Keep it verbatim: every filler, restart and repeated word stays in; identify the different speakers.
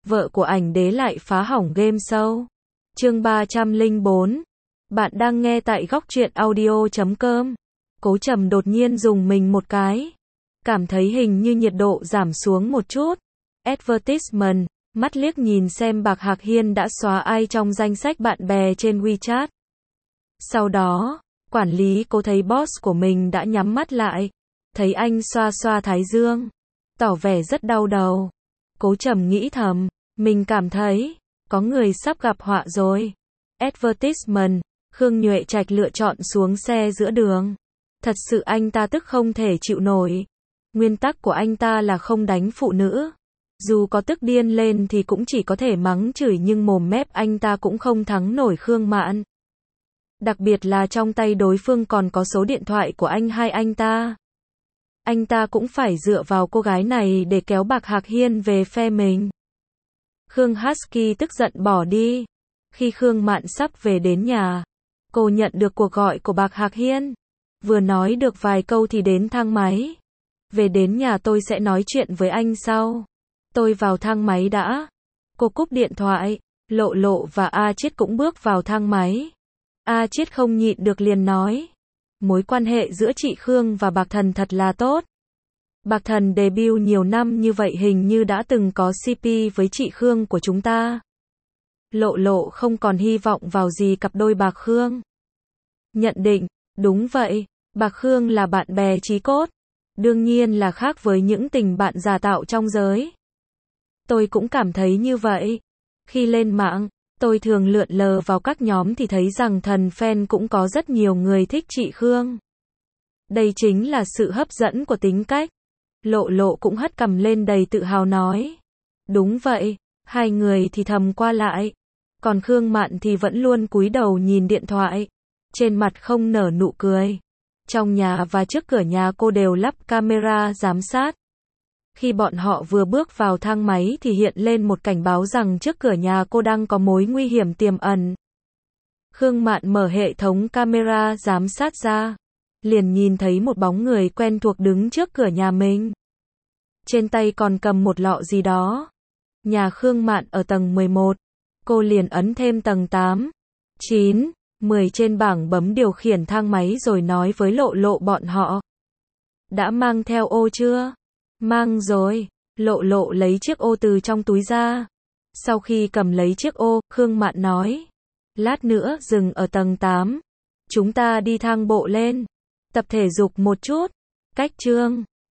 Speaker 1: vợ của ảnh đế lại phá hỏng game show. Chương ba trăm lẻ bốn. Bạn đang nghe tại góc truyện audio chấm com. Cố Trầm đột nhiên dùng mình một cái. Cảm thấy hình như nhiệt độ giảm xuống một chút. Advertisement, mắt liếc nhìn xem Bạc Hạc Hiên đã xóa ai trong danh sách bạn bè trên WeChat. Sau đó, quản lý Cố thấy boss của mình đã nhắm mắt lại. Thấy anh xoa xoa thái dương, tỏ vẻ rất đau đầu. Cố Trầm nghĩ thầm, mình cảm thấy, có người sắp gặp họa rồi. Advertisement, Khương Nhuệ Trạch lựa chọn xuống xe giữa đường. Thật sự anh ta tức không thể chịu nổi. Nguyên tắc của anh ta là không đánh phụ nữ. Dù có tức điên lên thì cũng chỉ có thể mắng chửi, nhưng mồm mép anh ta cũng không thắng nổi Khương Mạn. Đặc biệt là trong tay đối phương còn có số điện thoại của anh hai anh ta. Anh ta cũng phải dựa vào cô gái này để kéo Bạc Hạc Hiên về phe mình. Khương Husky tức giận bỏ đi. Khi Khương Mạn sắp về đến nhà, cô nhận được cuộc gọi của Bạc Hạc Hiên. Vừa nói được vài câu thì đến thang máy. Về đến nhà tôi sẽ nói chuyện với anh sau. Tôi vào thang máy đã. Cô cúp điện thoại. Lộ Lộ và A Chiết cũng bước vào thang máy. A Chiết không nhịn được liền nói. Mối quan hệ giữa chị Khương và Bạc Thần thật là tốt. Bạc Thần debut nhiều năm như vậy hình như đã từng có xê pê với chị Khương của chúng ta. Lộ Lộ không còn hy vọng vào gì cặp đôi Bạc Khương. Nhận định, đúng vậy, Bạc Khương là bạn bè chí cốt. Đương nhiên là khác với những tình bạn giả tạo trong giới. Tôi cũng cảm thấy như vậy. Khi lên mạng, tôi thường lượn lờ vào các nhóm thì thấy rằng thần fan cũng có rất nhiều người thích chị Khương. Đây chính là sự hấp dẫn của tính cách. Lộ Lộ cũng hất cằm lên đầy tự hào nói. Đúng vậy, hai người thì thầm qua lại. Còn Khương Mạn thì vẫn luôn cúi đầu nhìn điện thoại. Trên mặt không nở nụ cười. Trong nhà và trước cửa nhà cô đều lắp camera giám sát. Khi bọn họ vừa bước vào thang máy thì hiện lên một cảnh báo rằng trước cửa nhà cô đang có mối nguy hiểm tiềm ẩn. Khương Mạn mở hệ thống camera giám sát ra. Liền nhìn thấy một bóng người quen thuộc đứng trước cửa nhà mình. Trên tay còn cầm một lọ gì đó. Nhà Khương Mạn ở tầng mười một. Cô liền ấn thêm tầng tám, chín, mười trên bảng bấm điều khiển thang máy rồi nói với Lộ Lộ bọn họ. Đã mang theo ô chưa? Mang rồi. Lộ Lộ lấy chiếc ô từ trong túi ra. Sau khi cầm lấy chiếc ô, Khương Mạn nói. Lát nữa dừng ở tầng tám. Chúng ta đi thang bộ lên. Tập thể dục một chút. Cách chương.